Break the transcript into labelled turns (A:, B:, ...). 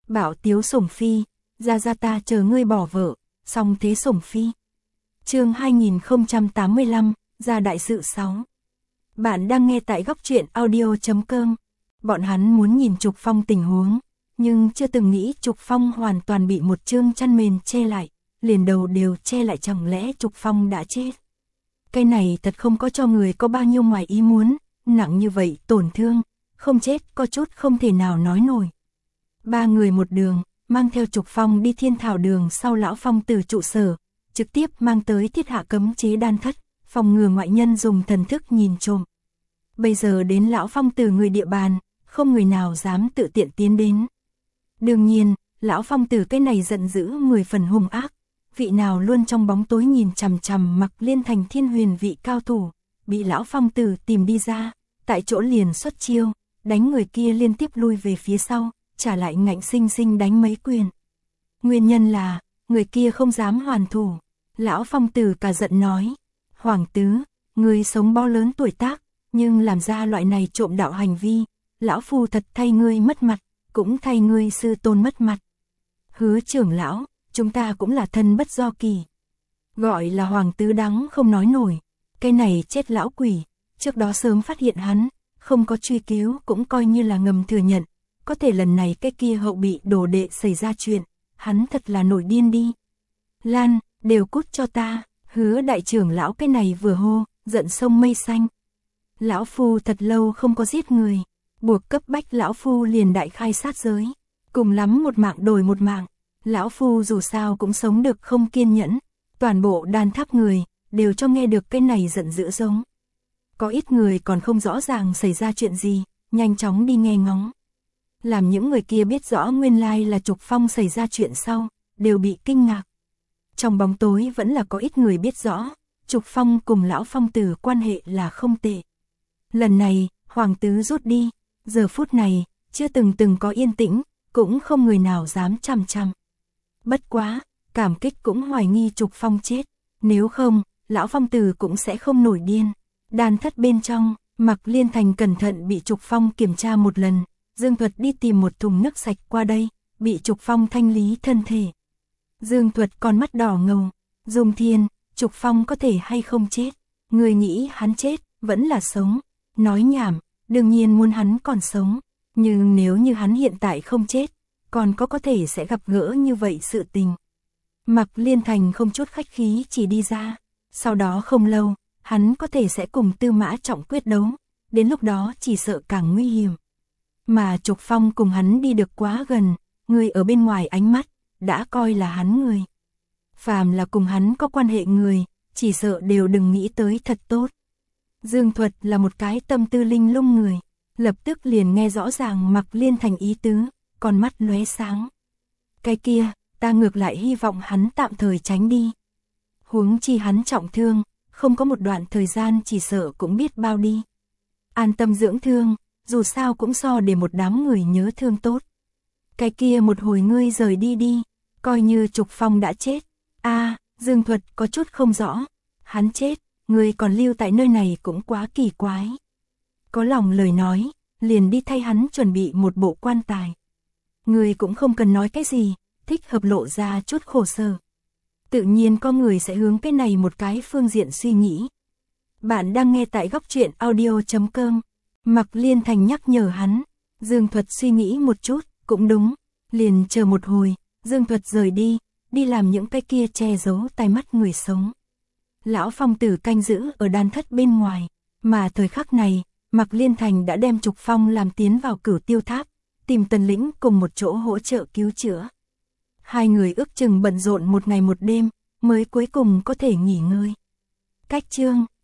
A: Bảo tiếu sủng phi, ra ta chờ ngươi bỏ vợ, song thế sủng phi. Chương 2085, ra đại sự 6. Bạn đang nghe tại góc truyện audio.com. Bọn hắn muốn nhìn Trục Phong tình huống, nhưng chưa từng nghĩ Trục Phong hoàn toàn bị một chương chăn mền che lại, liền đầu đều che lại, chẳng lẽ Trục Phong đã chết. Cái này thật không có cho người có bao nhiêu ngoài ý muốn, nặng như vậy tổn thương, không chết có chút không thể nào nói nổi. Ba người một đường, mang theo Trục Phong đi Thiên Thảo Đường sau Lão Phong Tử trụ sở, trực tiếp mang tới thiết hạ cấm chế đan thất, phòng ngừa ngoại nhân dùng thần thức nhìn trộm. Bây giờ đến Lão Phong Tử người địa bàn, không người nào dám tự tiện tiến đến. Đương nhiên, Lão Phong Tử cái này giận dữ 10 phần hung ác, vị nào luôn trong bóng tối nhìn chằm chằm Mặc Liên thành thiên huyền vị cao thủ, bị Lão Phong Tử tìm đi ra, tại chỗ liền xuất chiêu, đánh người kia liên tiếp lui về phía sau, trả lại ngạnh sinh sinh đánh mấy quyền. Nguyên nhân là, người kia không dám hoàn thủ. Lão Phong Tử cả giận nói, Hoàng tứ, người sống bao lớn tuổi tác, nhưng làm ra loại này trộm đạo hành vi, lão phu thật thay ngươi mất mặt, cũng thay ngươi sư tôn mất mặt. Hứa trưởng lão, chúng ta cũng là thân bất do kỳ. Gọi là Hoàng tứ đắng không nói nổi, cái này chết lão quỷ, trước đó sớm phát hiện hắn, không có truy cứu cũng coi như là ngầm thừa nhận, có thể lần này cái kia hậu bị đồ đệ xảy ra chuyện, hắn thật là nổi điên đi. Lan, đều cút cho ta, Hứa đại trưởng lão cái này vừa hô, giận sông mây xanh. Lão phu thật lâu không có giết người, buộc cấp bách lão phu liền đại khai sát giới, cùng lắm một mạng đổi một mạng, lão phu dù sao cũng sống được không kiên nhẫn, toàn bộ đan tháp người, đều cho nghe được cái này giận dữ giống. Có ít người còn không rõ ràng xảy ra chuyện gì, nhanh chóng đi nghe ngóng. Làm những người kia biết rõ nguyên lai là Trục Phong xảy ra chuyện sau, đều bị kinh ngạc. Trong bóng tối vẫn là có ít người biết rõ, Trục Phong cùng Lão Phong Tử quan hệ là không tệ. Lần này, Hoàng tứ rút đi, giờ phút này, chưa từng có yên tĩnh, cũng không người nào dám chằm chằm. Bất quá, cảm kích cũng hoài nghi Trục Phong chết, nếu không, Lão Phong Tử cũng sẽ không nổi điên. Đan thất bên trong, Mặc Liên Thành cẩn thận bị Trục Phong kiểm tra một lần, Dương Thuật đi tìm một thùng nước sạch qua đây, bị Trục Phong thanh lý thân thể. Dương Thuật con mắt đỏ ngầu, Dung Thiên, Trục Phong có thể hay không chết, người nghĩ hắn chết, vẫn là sống, nói nhảm, đương nhiên muốn hắn còn sống, nhưng nếu như hắn hiện tại không chết, còn có thể sẽ gặp gỡ như vậy sự tình. Mặc Liên Thành không chút khách khí chỉ đi ra, sau đó không lâu, hắn có thể sẽ cùng Tư Mã Trọng quyết đấu, đến lúc đó chỉ sợ càng nguy hiểm. Mà Trục Phong cùng hắn đi được quá gần, người ở bên ngoài ánh mắt, đã coi là hắn người. Phàm là cùng hắn có quan hệ người, chỉ sợ đều đừng nghĩ tới thật tốt. Dương Thuật là một cái tâm tư linh lung người, lập tức liền nghe rõ ràng Mặc Liên Thành ý tứ, con mắt lóe sáng. Cái kia, ta ngược lại hy vọng hắn tạm thời tránh đi. Huống chi hắn trọng thương, không có một đoạn thời gian chỉ sợ cũng biết bao đi. An tâm dưỡng thương, dù sao cũng so để một đám người nhớ thương tốt. Cái kia một hồi ngươi rời đi đi, coi như Trục Phong đã chết. Dương Thuật có chút không rõ, hắn chết, ngươi còn lưu tại nơi này cũng quá kỳ quái. Có lòng lời nói, liền đi thay hắn chuẩn bị một bộ quan tài. Ngươi cũng không cần nói cái gì, thích hợp lộ ra chút khổ sở. Tự nhiên có người sẽ hướng cái này một cái phương diện suy nghĩ. Bạn đang nghe tại góc truyện audio.com. Mặc Liên Thành nhắc nhở hắn, Dương Thuật suy nghĩ một chút, cũng đúng, liền chờ một hồi, Dương Thuật rời đi, đi làm những cái kia che giấu tai mắt người sống. Lão Phong Tử canh giữ ở đan thất bên ngoài, mà thời khắc này, Mặc Liên Thành đã đem Trục Phong làm tiến vào Cửu Tiêu Tháp, tìm Tần Lĩnh cùng một chỗ hỗ trợ cứu chữa. Hai người ước chừng bận rộn một ngày một đêm, mới cuối cùng có thể nghỉ ngơi. Cách chương